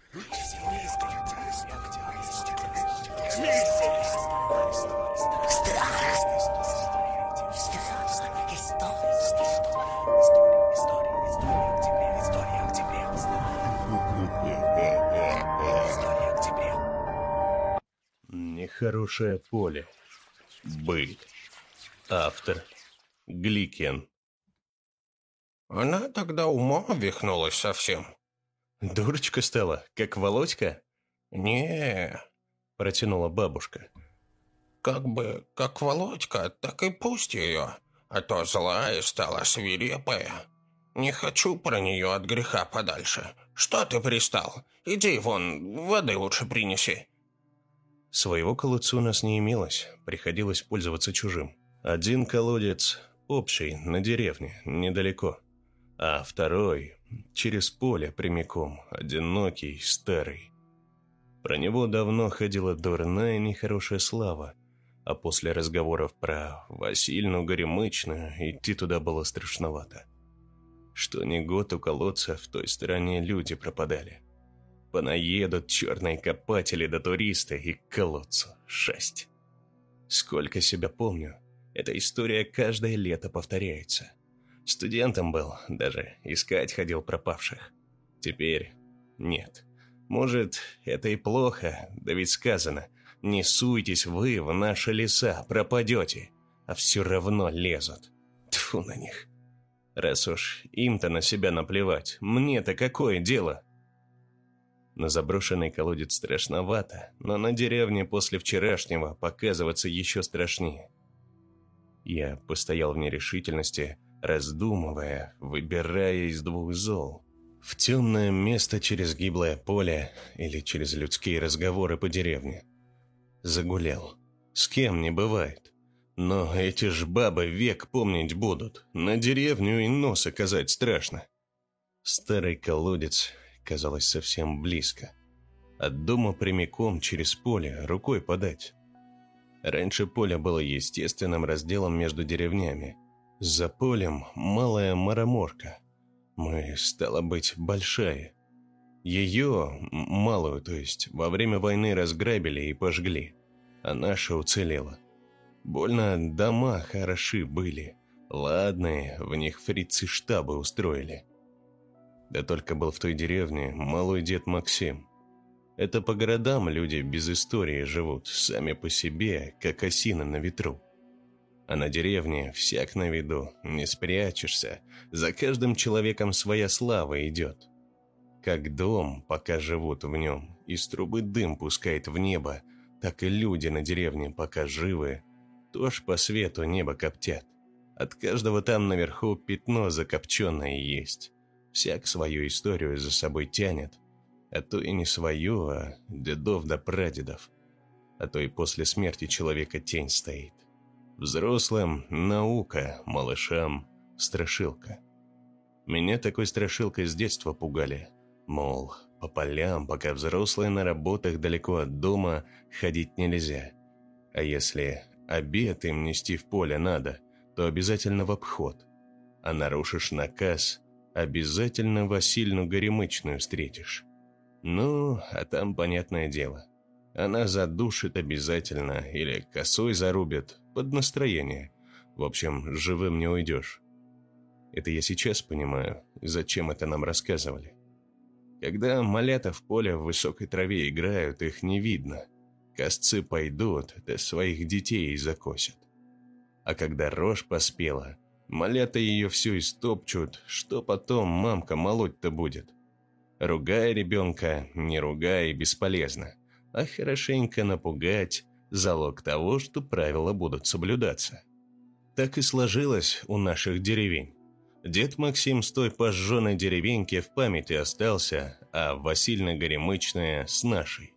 Нехорошее поле. Быль. Автор Гликин. Она тогда умом вихнулась совсем. Дурочка стала, как Володька? Не, Протянула бабушка. как бы, как Володька, так и пусть ее, а то злая стала, свирепая. Не хочу про нее от греха подальше. Что ты пристал? Иди вон, воды лучше принеси. Своего колодца у нас не имелось, приходилось пользоваться чужим. Один колодец общий, на деревне, недалеко, а второй через поле прямиком, одинокий, старый. Про него давно ходила дурная нехорошая слава, а после разговоров про Васильну Горемычную идти туда было страшновато. Что ни год у колодца в той стороне люди пропадали. Понаедут черные копатели да туристы и к колодцу шесть. Сколько себя помню, эта история каждое лето повторяется. Студентом был, даже искать ходил пропавших. Теперь нет. Может, это и плохо, да ведь сказано: не суйтесь вы в наши леса, пропадете, а все равно лезут. Тьфу на них. Раз уж им-то на себя наплевать, мне-то какое дело? На заброшенный колодец страшновато, но на деревне после вчерашнего показываться еще страшнее. Я постоял в нерешительности, раздумывая, выбирая из двух зол. В темное место через гиблое поле или через людские разговоры по деревне. Загулял. С кем не бывает. Но эти ж бабы век помнить будут. На деревню и нос оказать страшно. Старый колодец, казалось, совсем близко. От дома прямиком через поле рукой подать. Раньше поле было естественным разделом между деревнями. За полем малая Мараморка. Мы, стало быть, большая. Ее, малую, то есть, во время войны разграбили и пожгли, а наша уцелела. Больно дома хороши были, ладные, в них фрицы штабы устроили. Да только был в той деревне малой дед Максим. Это по городам люди без истории живут, сами по себе, как осина на ветру. А на деревне всяк на виду, не спрячешься, за каждым человеком своя слава идет. Как дом, пока живут в нем, из трубы дым пускает в небо, так и люди на деревне, пока живы, тоже по свету небо коптят. От каждого там наверху пятно закопченное есть. Всяк свою историю за собой тянет, а то и не свою, а дедов да прадедов. А то и после смерти человека тень стоит. Взрослым – наука, малышам – страшилка. Меня такой страшилкой с детства пугали. Мол, по полям, пока взрослые на работах далеко от дома, ходить нельзя. А если обед им нести в поле надо, то обязательно в обход. А нарушишь наказ – обязательно Васильну Горемычную встретишь. Ну, а там понятное дело. Она задушит обязательно или косой зарубит, под настроение. В общем, живым не уйдешь. Это я сейчас понимаю, зачем это нам рассказывали. Когда малята в поле в высокой траве играют, их не видно. Косцы пойдут, да своих детей закосят. А когда рожь поспела, малята ее всю истопчут, что потом мамка молоть-то будет? Ругай ребенка, не ругай, бесполезно. А хорошенько напугать – залог того, что правила будут соблюдаться. Так и сложилось у наших деревень. Дед Максим с той пожженной деревеньки в памяти остался, а Васильна Горемычная с нашей.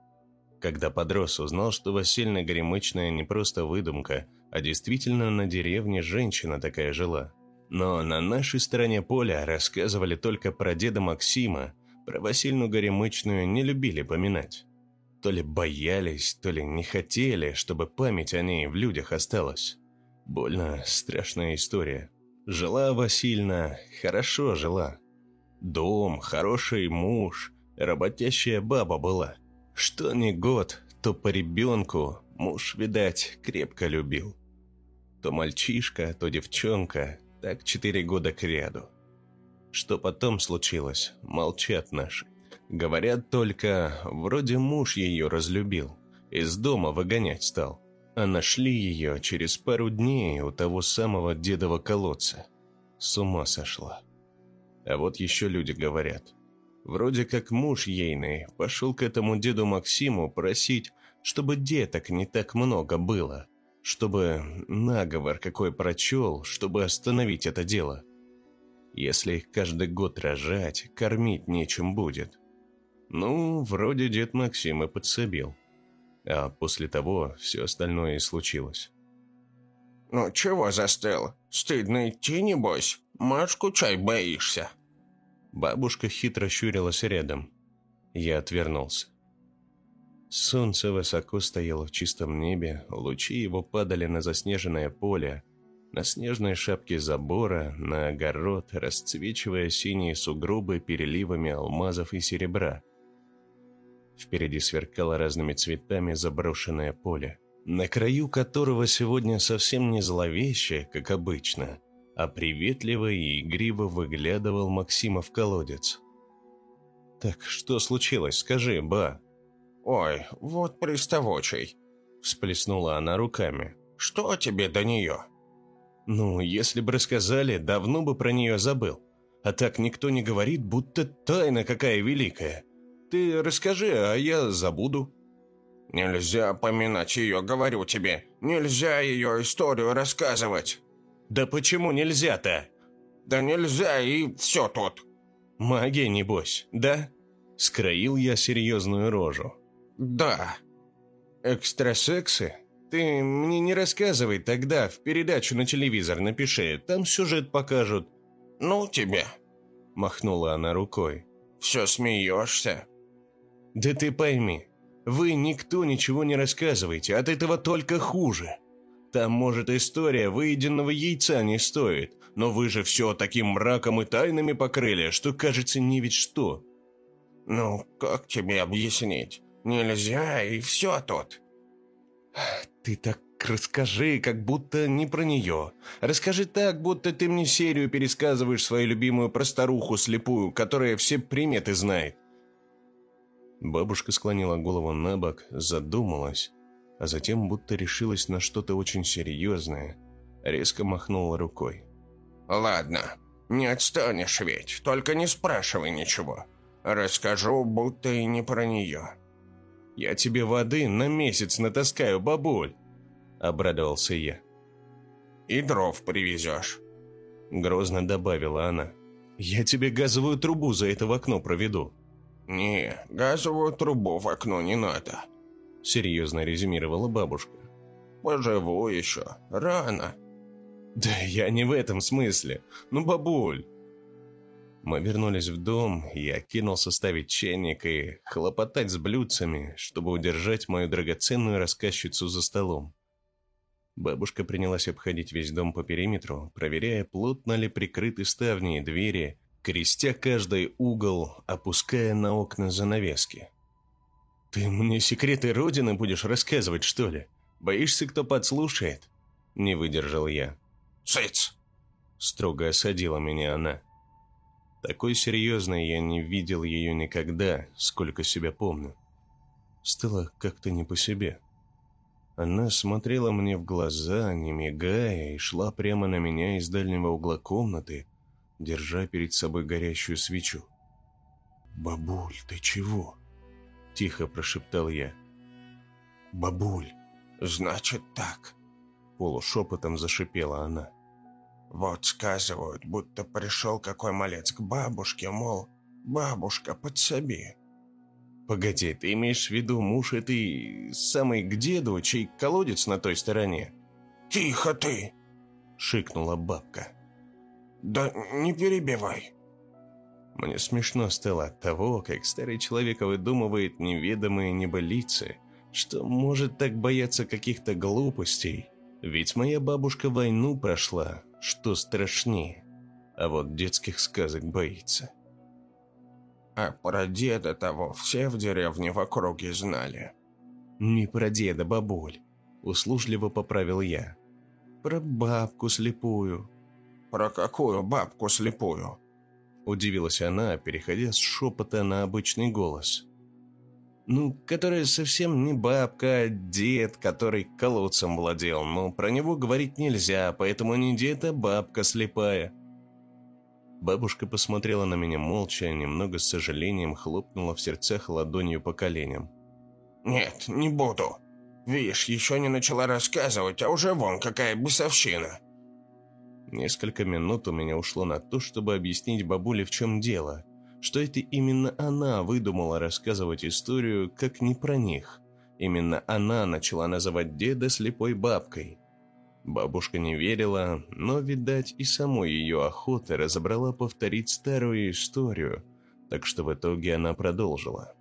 Когда подрос, узнал, что Васильна Горемычная не просто выдумка, а действительно на деревне женщина такая жила. Но на нашей стороне поля рассказывали только про деда Максима, про Васильну Горемычную не любили поминать. То ли боялись, то ли не хотели, чтобы память о ней в людях осталась. Больно страшная история. Жила Васильна, хорошо жила. Дом, хороший муж, Работящая баба была. Что ни год, то по ребенку муж, видать, крепко любил. То мальчишка, то девчонка, так 4 года кряду. Что потом случилось, молчат наши. Говорят только, вроде муж ее разлюбил, из дома выгонять стал. А нашли ее через пару дней у того самого дедова колодца. С ума сошла. А вот еще люди говорят. Вроде как муж ейный пошел к этому деду Максиму просить, чтобы деток не так много было, чтобы наговор какой прочел, чтобы остановить это дело. Если их каждый год рожать, кормить нечем будет. Ну, вроде дед Максим и подсобил. А после того все остальное и случилось. «Ну чего застыл? Стыдно идти, небось? Машку чай боишься?» Бабушка хитро щурилась рядом. Я отвернулся. Солнце высоко стояло в чистом небе, лучи его падали на заснеженное поле, на снежные шапки забора, на огород, расцвечивая синие сугробы переливами алмазов и серебра. Впереди сверкало разными цветами заброшенное поле, на краю которого сегодня совсем не зловеще, как обычно, а приветливо и игриво выглядывал Максимов колодец. «Так что случилось? Скажи, ба!» «Ой, вот приставочий!» – всплеснула она руками. «Что тебе до нее?» «Ну, если бы рассказали, давно бы про нее забыл. А так никто не говорит, будто тайна какая великая. Ты расскажи, а я забуду». «Нельзя поминать ее, говорю тебе. Нельзя ее историю рассказывать». «Да почему нельзя-то?» «Да нельзя, и все тут». «Магия, небось, да?» Скроил я серьезную рожу. «Да». «Экстрасексы? Ты мне не рассказывай тогда, в передачу на телевизор напиши, там сюжет покажут». «Ну тебе», — махнула она рукой. «все смеешься». «Да ты пойми, вы никто ничего не рассказываете, от этого только хуже. Там, может, история выеденного яйца не стоит, но вы же все таким мраком и тайнами покрыли, что кажется не ведь что». «Ну, как тебе объяснить? Нельзя, и все тут». «Ты так расскажи, как будто не про нее. Расскажи так, будто ты мне серию пересказываешь свою любимую про старуху слепую, которая все приметы знает». Бабушка склонила голову на бок, задумалась, а затем будто решилась на что-то очень серьезное, резко махнула рукой. «Ладно, не отстанешь ведь, только не спрашивай ничего. Расскажу, будто и не про нее». «Я тебе воды на месяц натаскаю, бабуль», — обрадовался я. «И дров привезешь», — грозно добавила она. «Я тебе газовую трубу за это в окно проведу». «Не, газовую трубу в окно не надо», — серьезно резюмировала бабушка. «Поживу еще, рано». «Да я не в этом смысле. Ну, бабуль». Мы вернулись в дом, и я кинулся ставить чайник и хлопотать с блюдцами, чтобы удержать мою драгоценную рассказчицу за столом. Бабушка принялась обходить весь дом по периметру, проверяя, плотно ли прикрыты ставни и двери, крестя каждый угол, опуская на окна занавески. «Ты мне секреты Родины будешь рассказывать, что ли? Боишься, кто подслушает?» Не выдержал я. «Цыц!» — строго осадила меня она. Такой серьезной я не видел ее никогда, сколько себя помню. Стало как-то не по себе. Она смотрела мне в глаза, не мигая, и шла прямо на меня из дальнего угла комнаты, держа перед собой горящую свечу. «Бабуль, ты чего?» — тихо прошептал я. «Бабуль!» «Значит так», — полушепотом зашипела она. «Вот сказывают, будто пришел какой малец к бабушке, мол, бабушка, подсоби». «Погоди, ты имеешь в виду муж этой самой к деду, чей колодец на той стороне?» «Тихо ты!» — шикнула бабка. «Да не перебивай». Мне смешно стало от того, как старый человек выдумывает неведомые небылицы, что может так бояться каких-то глупостей. Ведь моя бабушка войну прошла, что страшнее, а вот детских сказок боится. А про деда того все в деревне в округе знали. «Не про деда, бабуль», – услужливо поправил я. «Про бабку слепую». «Про какую бабку слепую?» – удивилась она, переходя с шепота на обычный голос. «Ну, которая совсем не бабка, а дед, который колодцем владел. Но про него говорить нельзя, поэтому не дед, а бабка слепая». Бабушка посмотрела на меня молча, немного с сожалением хлопнула в сердцах ладонью по коленям. «Нет, не буду. Видишь, еще не начала рассказывать, а уже вон какая бесовщина». Несколько минут у меня ушло на то, чтобы объяснить бабуле, в чем дело, что это именно она выдумала рассказывать историю, как не про них. Именно она начала называть деда слепой бабкой. Бабушка не верила, но, видать, и самой ее охота разобрала повторить старую историю, так что в итоге она продолжила.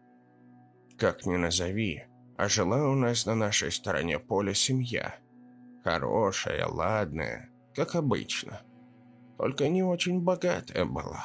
«Как ни назови, а жила у нас на нашей стороне поля семья. Хорошая, ладная, как обычно. Только не очень богатая была.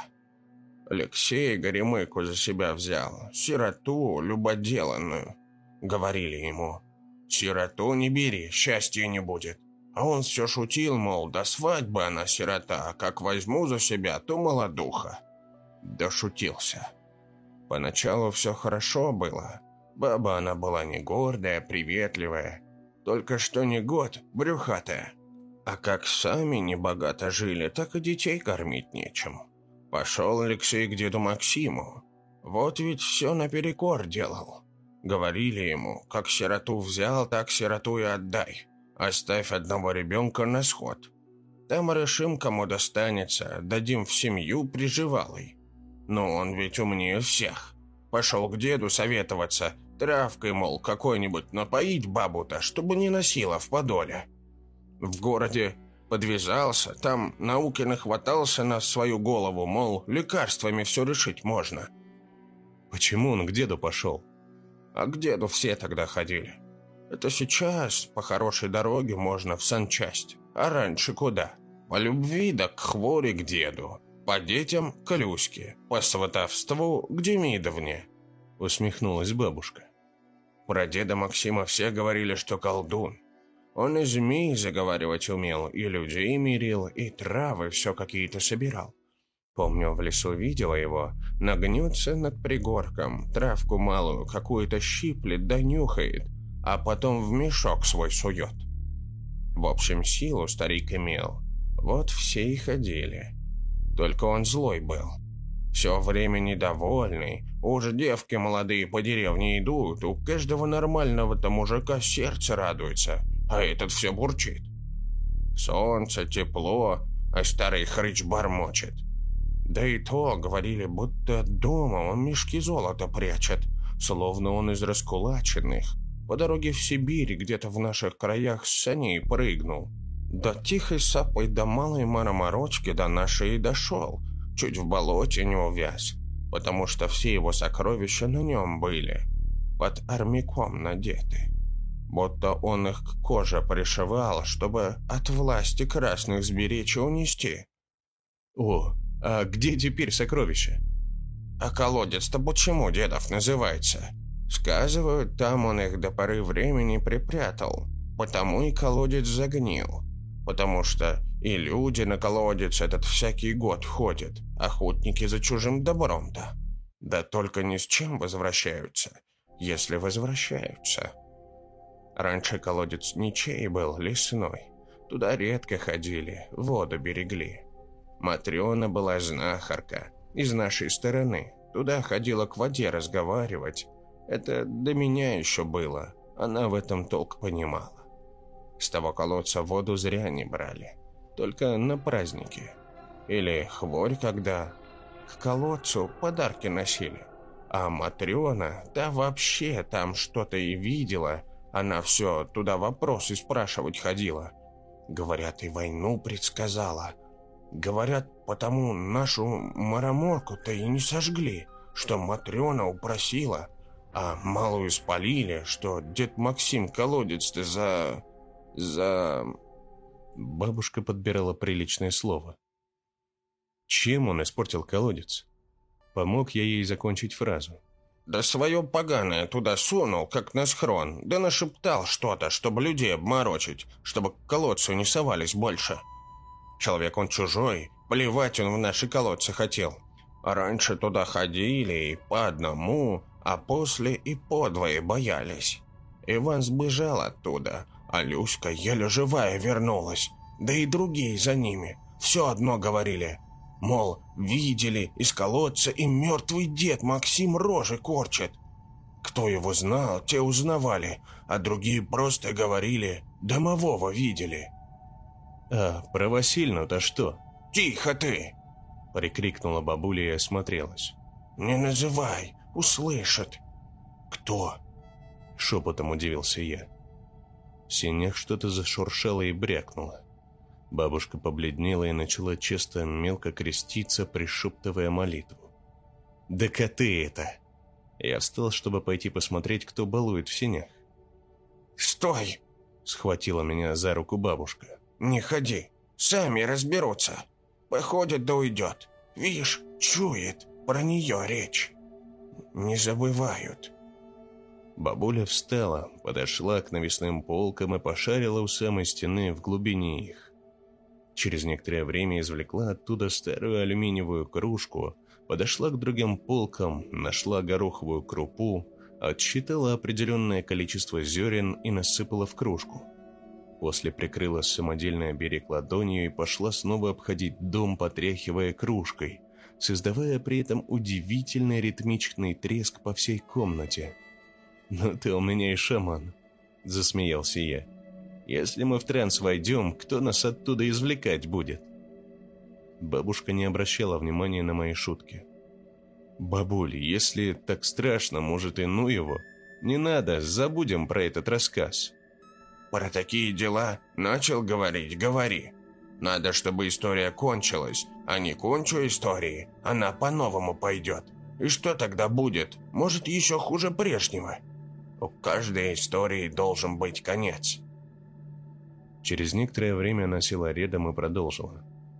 Алексей Горемыку за себя взял, сироту любоделанную. Говорили ему: сироту не бери, счастья не будет. А он все шутил, мол, до свадьбы она сирота, а как возьму за себя, то молодуха. Дошутился. Поначалу все хорошо было. Баба она была не гордая, приветливая. Только что не год, брюхатая. А как сами небогато жили, так и детей кормить нечем. Пошел Алексей к деду Максиму. Вот ведь все наперекор делал. Говорили ему: как сироту взял, так сироту и отдай. Оставь одного ребенка на сход. Там решим, кому достанется, дадим в семью приживалой. Но он ведь умнее всех. Пошел к деду советоваться, травкой, мол, какой-нибудь напоить бабу-то, чтобы не носила в подоле. В городе подвязался, там науки нахватался на свою голову, мол, лекарствами все решить можно. Почему он к деду пошел? А к деду все тогда ходили. Это сейчас по хорошей дороге можно в санчасть. А раньше куда? По любви да к хворе к деду. По детям к Люське. По сватовству к Демидовне. Усмехнулась бабушка. Про деда Максима все говорили, что колдун. Он и змей заговаривать умел, и людей мирил, и травы все какие-то собирал. Помню, в лесу видела его, нагнется над пригорком, травку малую какую-то щиплет да нюхает, а потом в мешок свой сует. В общем, силу старик имел. Вот все и ходили. Только он злой был. Все время недовольный. Уже девки молодые по деревне идут, у каждого нормального-то мужика сердце радуется, а этот все бурчит. Солнце, тепло, а старый хрыч бормочет. Да и то, говорили, будто дома он мешки золота прячет, словно он из раскулаченных. По дороге в Сибирь, где-то в наших краях, с саней прыгнул. До тихой сапой до малой мароморочки до нашей и дошел. Чуть в болоте не увяз, потому что все его сокровища на нем были, под армяком надеты. Будто он их к коже пришивал, чтобы от власти красных сберечь и унести. О, а где теперь сокровища? А колодец-то почему дедов называется? Сказывают, там он их до поры времени припрятал, потому и колодец загнил. Потому что и люди на колодец этот всякий год ходят, охотники за чужим добром-то. Да только ни с чем возвращаются, если возвращаются. Раньше колодец ничей был, лесной. Туда редко ходили, воду берегли. Матрена была знахарка, из нашей стороны. Туда ходила к воде разговаривать. Это до меня еще было, она в этом толк понимала. С того колодца воду зря не брали, только на праздники. Или хворь когда. К колодцу подарки носили. А Матрена, да вообще там что-то и видела. Она все туда вопросы спрашивать ходила. Говорят, и войну предсказала. Говорят, потому нашу Мароморку-то и не сожгли, что Матрена упросила, а малую спалили, что дед Максим колодец-то за... Бабушка подбирала приличное слово. Чем он испортил колодец? Помог я ей закончить фразу. Да свое поганое туда сунул, как на схрон, да нашептал что-то, чтобы людей обморочить, чтобы к колодцу не совались больше. Человек он чужой, плевать он в наши колодцы хотел. А раньше туда ходили и по одному, а после и подвое боялись. Иван сбежал оттуда, а Люська еле живая вернулась, да и другие за ними. Все одно говорили, мол, видели из колодца и мертвый дед Максим рожи корчит. Кто его знал, те узнавали, а другие просто говорили, домового видели. «А про Васильну-то что?» «Тихо ты!» – прикрикнула бабуля и осмотрелась. «Не называй, услышат». «Кто?» – шепотом удивился я. В сенях что-то зашуршало и брякнуло. Бабушка побледнела и начала часто мелко креститься, пришептывая молитву. «Да коты это!» Я встал, чтобы пойти посмотреть, кто балует в сенях. «Стой!» – схватила меня за руку бабушка. «Не ходи, сами разберутся. Походит да уйдет. Видишь, чует, про нее речь. Не забывают». Бабуля встала, подошла к навесным полкам и пошарила у самой стены в глубине их. Через некоторое время извлекла оттуда старую алюминиевую кружку, подошла к другим полкам, нашла гороховую крупу, отсчитала определенное количество зерен и насыпала в кружку. После прикрыла самодельный оберег ладонью и пошла снова обходить дом, потряхивая кружкой, создавая при этом удивительный ритмичный треск по всей комнате. «Ну ты у меня и шаман», — засмеялся я. «Если мы в транс войдем, кто нас оттуда извлекать будет?» Бабушка не обращала внимания на мои шутки. «Бабуль, если так страшно, может, и ну его? Не надо, забудем про этот рассказ». «Про такие дела начал говорить, говори. Надо, чтобы история кончилась, а не кончу истории, она по-новому пойдет. И что тогда будет? Может, еще хуже прежнего? У каждой истории должен быть конец». Через некоторое время она села рядом и продолжила.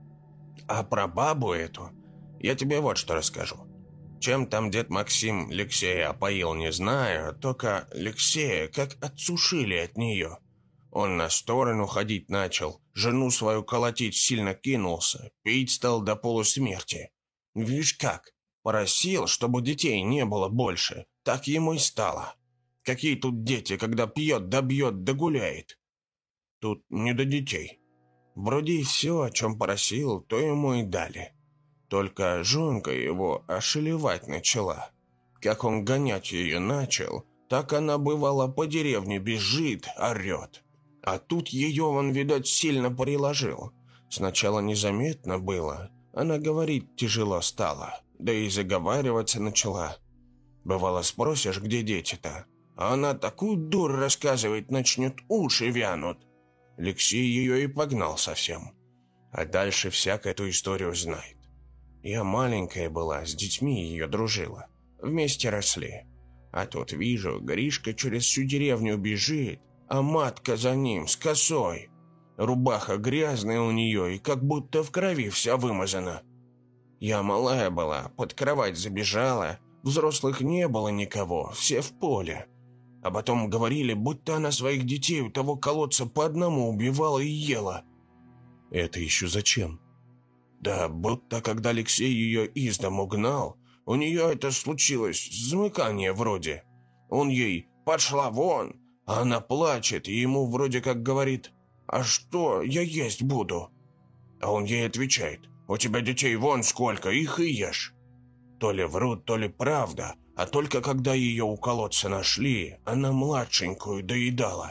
«А про бабу эту я тебе вот что расскажу. Чем там дед Максим Алексея опоил, не знаю, только Алексея как отсушили от нее. Он на сторону ходить начал, жену свою колотить сильно кинулся, пить стал до полусмерти. Видишь как, просил, чтобы детей не было больше, так ему и стало. Какие тут дети, когда пьет да бьет да гуляет? Тут не до детей. Вроде и все, о чем просил, то ему и дали. Только жонка его ошелевать начала. Как он гонять ее начал, так она, бывало, по деревне бежит, орет. А тут ее он, видать, сильно приложил. Сначала незаметно было, она говорить тяжело стала, да и заговариваться начала. Бывало, спросишь, где дети-то, а она такую дурь рассказывать начнет, уши вянут. Алексей ее и погнал совсем. А дальше всяк эту историю знает. Я маленькая была, с детьми ее дружила. Вместе росли. А тут вижу, Гришка через всю деревню бежит, а матка за ним с косой. Рубаха грязная у нее и как будто в крови вся вымазана. Я малая была, под кровать забежала, взрослых не было никого, все в поле. А потом говорили, будто она своих детей у того колодца по одному убивала и ела. «Это еще зачем?» Да будто когда Алексей ее из дому гнал, у нее это случилось, замыкание вроде. Он ей «пошла вон», а она плачет, и ему вроде как говорит «а что, я есть буду?» А он ей отвечает «у тебя детей вон сколько, их и ешь». То ли врут, то ли правда, а только когда ее у колодца нашли, она младшенькую доедала.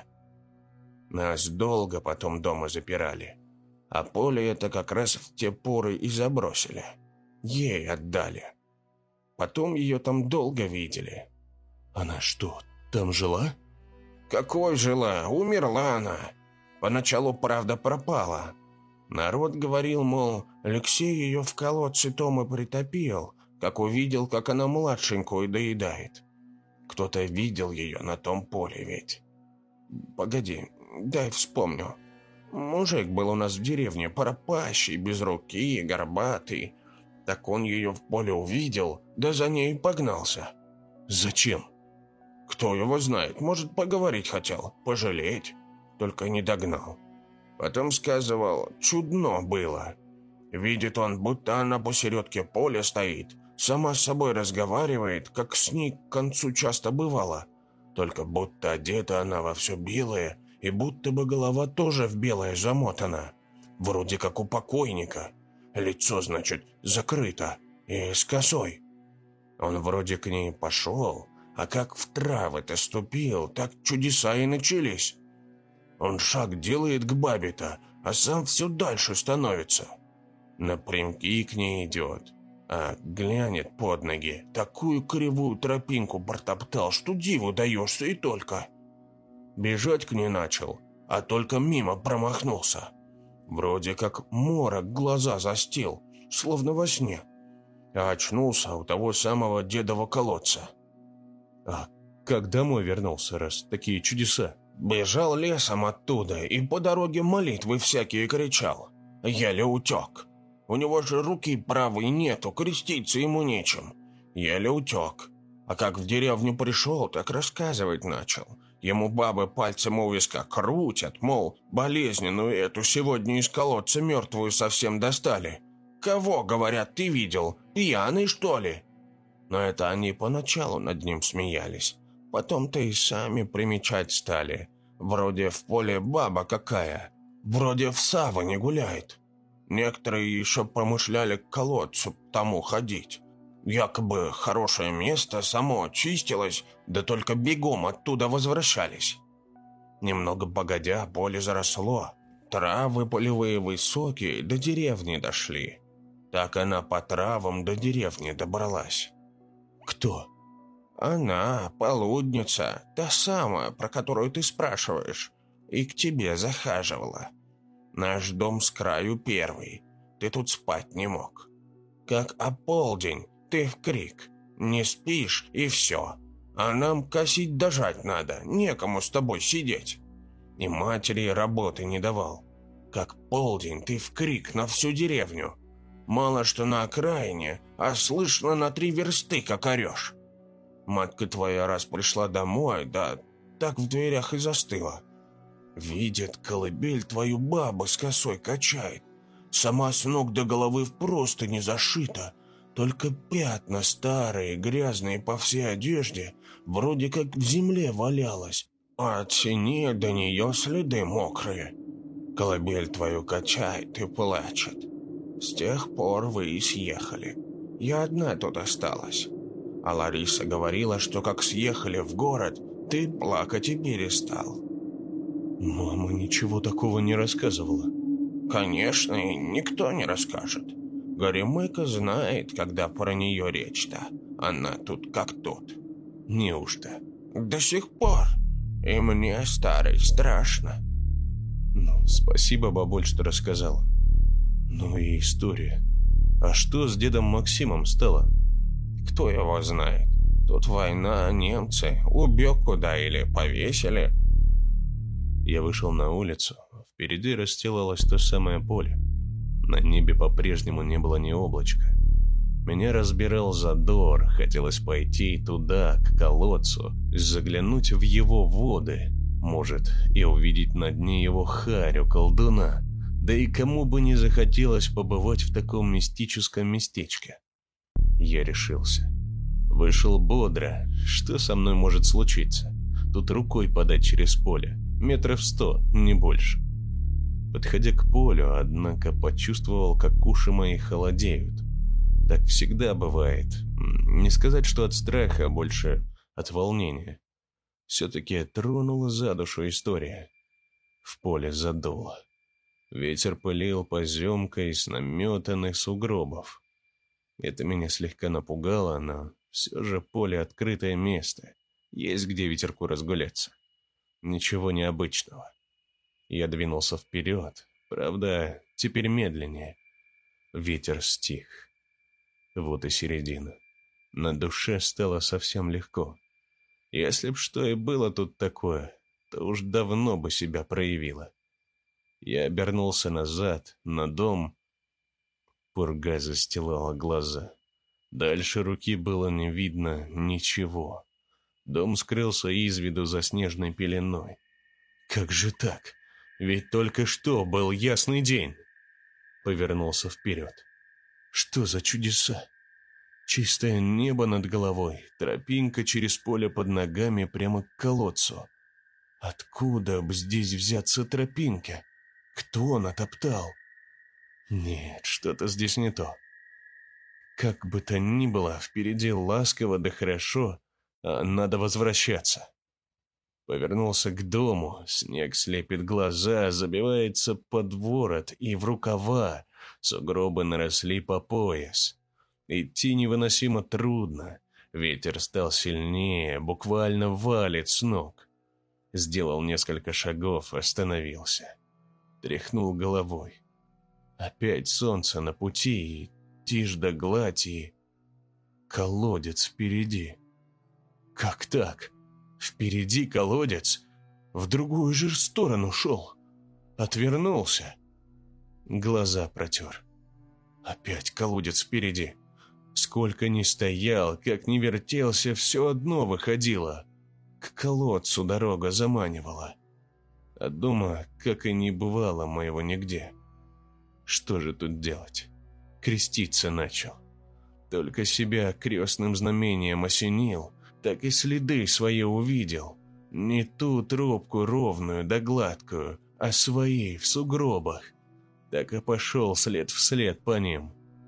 Нас долго потом дома запирали, а поле это как раз в те поры и забросили. Ей отдали. Потом ее там долго видели. «Она что, там жила?» «Какой жила? Умерла она. Поначалу, правда, пропала. Народ говорил, мол, Алексей ее в колодце том и притопил, как увидел, как она младшенькую доедает. Кто-то видел ее на том поле ведь. Погоди, дай вспомню. Мужик был у нас в деревне, пропащий, без руки, горбатый. Так он ее в поле увидел, да за ней погнался. Зачем? Кто его знает, может, поговорить хотел, пожалеть, только не догнал. Потом сказывал, чудно было. Видит он, будто она посередке поля стоит, сама с собой разговаривает, как с ней к концу часто бывало. Только будто одета она во все белое, и будто бы голова тоже в белое замотана. Вроде как у покойника. Лицо, значит, закрыто и с косой. Он вроде к ней пошел, а как в травы-то ступил, так чудеса и начались. Он шаг делает к бабе-то, а сам все дальше становится. Напрямки к ней идет, а глянет под ноги, такую кривую тропинку протоптал, что диву даешься и только. Бежать к ней начал, а только мимо промахнулся. Вроде как морок глаза застил, словно во сне. А очнулся у того самого дедова колодца. А как домой вернулся, раз такие чудеса? Бежал лесом оттуда и по дороге молитвы всякие кричал. Еле утек. У него же руки правой нету, креститься ему нечем. Еле утек. А как в деревню пришел, так рассказывать начал. Ему бабы пальцем у виска крутят, мол, болезненную эту сегодня из колодца мертвую совсем достали. Кого, говорят, ты видел? Пьяный, что ли? Но это они поначалу над ним смеялись. Потом-то и сами примечать стали. Вроде в поле баба какая. Вроде в саване гуляет. Некоторые еще помышляли к колодцу тому ходить. Якобы хорошее место само очистилось, да только бегом оттуда возвращались. Немного погодя, поле заросло. Травы полевые высокие, до деревни дошли. Так она по травам до деревни добралась. Кто? Она, полудница, та самая, про которую ты спрашиваешь, и к тебе захаживала. Наш дом с краю первый, ты тут спать не мог. Как ополдень, ты в крик, не спишь и все. А нам косить дожать надо, некому с тобой сидеть. И матери работы не давал. Как полдень, ты в крик на всю деревню. Мало что на окраине, а слышно на 3 версты, как орешь. Матка твоя раз пришла домой, да так в дверях и застыла. Видит, колыбель твою баба с косой качает. Сама с ног до головы в простыни зашита. Только пятна старые, грязные по всей одежде, вроде как в земле валялась. А от синей до нее следы мокрые. Колыбель твою качает и плачет. С тех пор вы и съехали. Я одна тут осталась. А Лариса говорила, что как съехали в город, ты плакать и перестал. Мама ничего такого не рассказывала. Конечно, и никто не расскажет. Горемыка знает, когда про нее речь-то. Она тут как тут. Неужто? До сих пор. И мне, старый, страшно. Ну, спасибо, бабуль, что рассказала. Ну и история. А что с дедом Максимом стало? Кто его знает? Тут война, немцы. Убег куда или повесили. Я вышел на улицу. Впереди расстилалось то самое поле. На небе по-прежнему не было ни облачка. Меня разбирал задор. Хотелось пойти туда, к колодцу, заглянуть в его воды. Может, и увидеть на дне его харю, колдуна. Да и кому бы не захотелось побывать в таком мистическом местечке. Я решился. Вышел бодро. Что со мной может случиться? Тут рукой подать через поле. 100 метров, не больше. Подходя к полю, однако почувствовал, как уши мои холодеют. Так всегда бывает. Не сказать, что от страха, а больше от волнения. Все-таки тронула за душу история. В поле задуло. Ветер пылил поземкой с наметанных сугробов. Это меня слегка напугало, но все же поле открытое место. Есть где ветерку разгуляться. Ничего необычного. Я двинулся вперед, правда, теперь медленнее. Ветер стих. Вот и середина. На душе стало совсем легко. Если б что и было тут такое, то уж давно бы себя проявило. Я обернулся назад, на дом. Пурга застилала глаза. Дальше руки было не видно ничего. Дом скрылся из виду за снежной пеленой. Как же так? Ведь только что был ясный день. Повернулся вперед. Что за чудеса? Чистое небо над головой, тропинка через поле под ногами прямо к колодцу. Откуда б здесь взяться тропинка? Кто натоптал? Нет, что-то здесь не то. Как бы то ни было, впереди ласково да хорошо, а надо возвращаться. Повернулся к дому, снег слепит глаза, забивается под ворот и в рукава, сугробы наросли по пояс. Идти невыносимо трудно, ветер стал сильнее, буквально валит с ног. Сделал несколько шагов, остановился. Тряхнул головой. Опять солнце на пути, и тишь да гладь, и колодец впереди. Как так? Впереди колодец? В другую же сторону шел. Отвернулся. Глаза протер. Опять колодец впереди. Сколько ни стоял, как ни вертелся, все одно выходило. К колодцу дорога заманивала. А дома, как и не бывало моего нигде. Что же тут делать? Креститься начал. Только себя крестным знамением осенил, так и следы свои увидел. Не ту тропку ровную да гладкую, а свои в сугробах. Так и пошел след вслед по ним.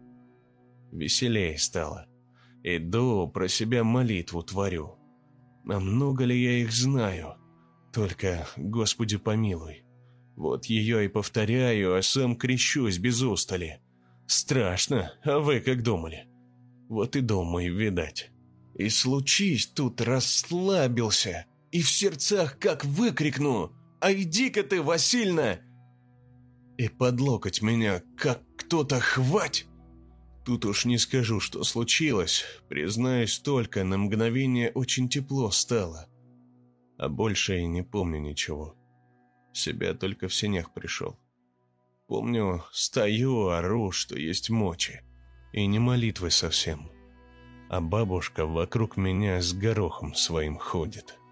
Веселее стало. Иду, про себя молитву творю. А много ли я их знаю? Только, Господи помилуй. Вот ее и повторяю, а сам крещусь без устали. Страшно, а вы как думали? Вот и дом мой, видать. И случись тут расслабился, и в сердцах как выкрикну: «А иди-ка ты, Васильна!» И под локоть меня как кто-то хвать. Тут уж не скажу, что случилось. Признаюсь, только на мгновение очень тепло стало. А больше и не помню ничего. В себя только в сенях пришел. Помню, стою, ору, что есть мочи. И не молитвы совсем. А бабушка вокруг меня с горохом своим ходит.